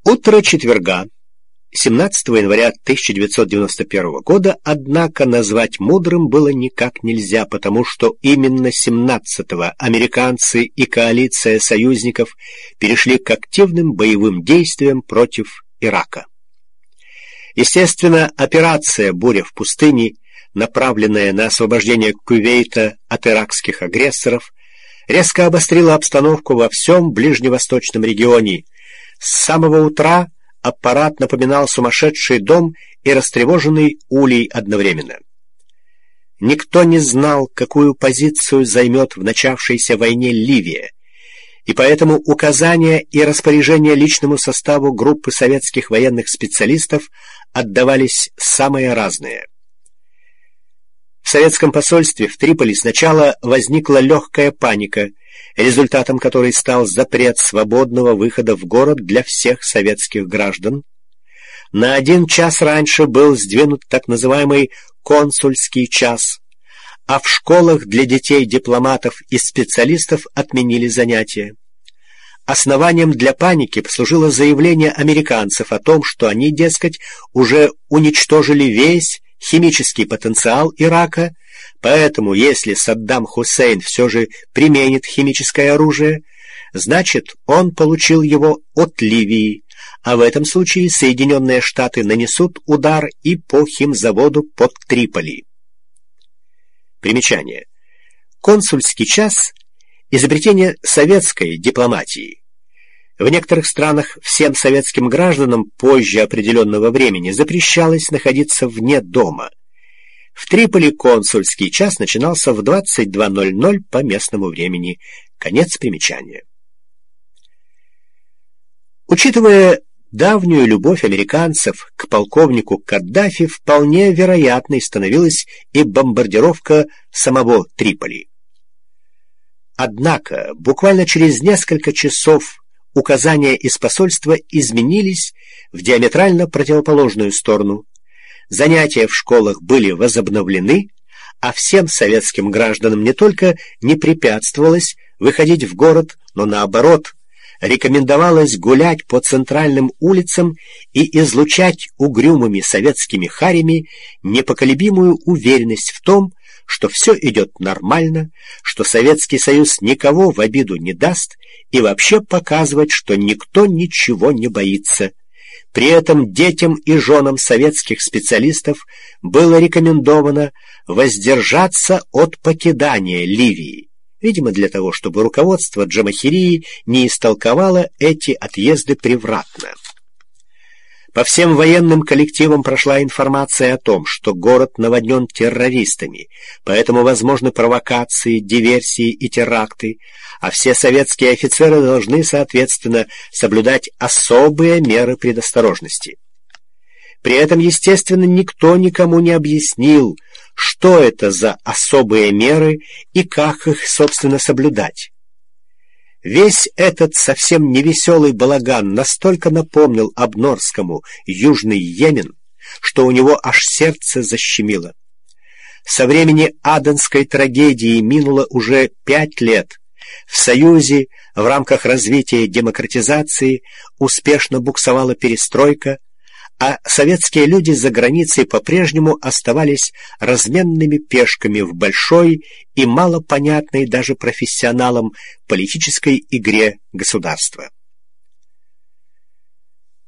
Утро четверга, 17 января 1991 года, однако, назвать мудрым было никак нельзя, потому что именно 17-го американцы и коалиция союзников перешли к активным боевым действиям против Ирака. Естественно, операция «Буря в пустыне», направленная на освобождение Кувейта от иракских агрессоров, резко обострила обстановку во всем ближневосточном регионе. С самого утра аппарат напоминал сумасшедший дом и растревоженный улей одновременно. Никто не знал, какую позицию займет в начавшейся войне Ливия, и поэтому указания и распоряжения личному составу группы советских военных специалистов отдавались самые разные. В советском посольстве в Триполи сначала возникла легкая паника, результатом которой стал запрет свободного выхода в город для всех советских граждан. На 1 час раньше был сдвинут так называемый консульский час, а в школах для детей дипломатов и специалистов отменили занятия. Основанием для паники послужило заявление американцев о том, что они, дескать, уже уничтожили весь химический потенциал Ирака, поэтому если Саддам Хусейн все же применит химическое оружие, значит, он получил его от Ливии, а в этом случае Соединенные Штаты нанесут удар и по химзаводу под Триполи. Примечание. Консульский час – изобретение советской дипломатии. В некоторых странах всем советским гражданам позже определенного времени запрещалось находиться вне дома. В Триполи консульский час начинался в 22:00 по местному времени. Конец примечания. Учитывая давнюю любовь американцев к полковнику Каддафи, вполне вероятной становилась и бомбардировка самого Триполи. Однако буквально через несколько часов указания из посольства изменились в диаметрально противоположную сторону. Занятия в школах были возобновлены, а всем советским гражданам не только не препятствовалось выходить в город, но наоборот, рекомендовалось гулять по центральным улицам и излучать угрюмыми советскими харями непоколебимую уверенность в том, что все идет нормально, что Советский Союз никого в обиду не даст, и вообще показывать, что никто ничего не боится. При этом детям и женам советских специалистов было рекомендовано воздержаться от покидания Ливии, видимо, для того, чтобы руководство Джамахирии не истолковало эти отъезды превратно. По всем военным коллективам прошла информация о том, что город наводнен террористами, поэтому возможны провокации, диверсии и теракты, а все советские офицеры должны, соответственно, соблюдать особые меры предосторожности. При этом, естественно, никто никому не объяснил, что это за особые меры и как их, собственно, соблюдать. Весь этот совсем невеселый балаган настолько напомнил Абнорскому Южный Йемен, что у него аж сердце защемило. Со времени Аденской трагедии минуло уже 5 лет. В Союзе в рамках развития демократизации успешно буксовала перестройка, а советские люди за границей по-прежнему оставались разменными пешками в большой и малопонятной даже профессионалам политической игре государства.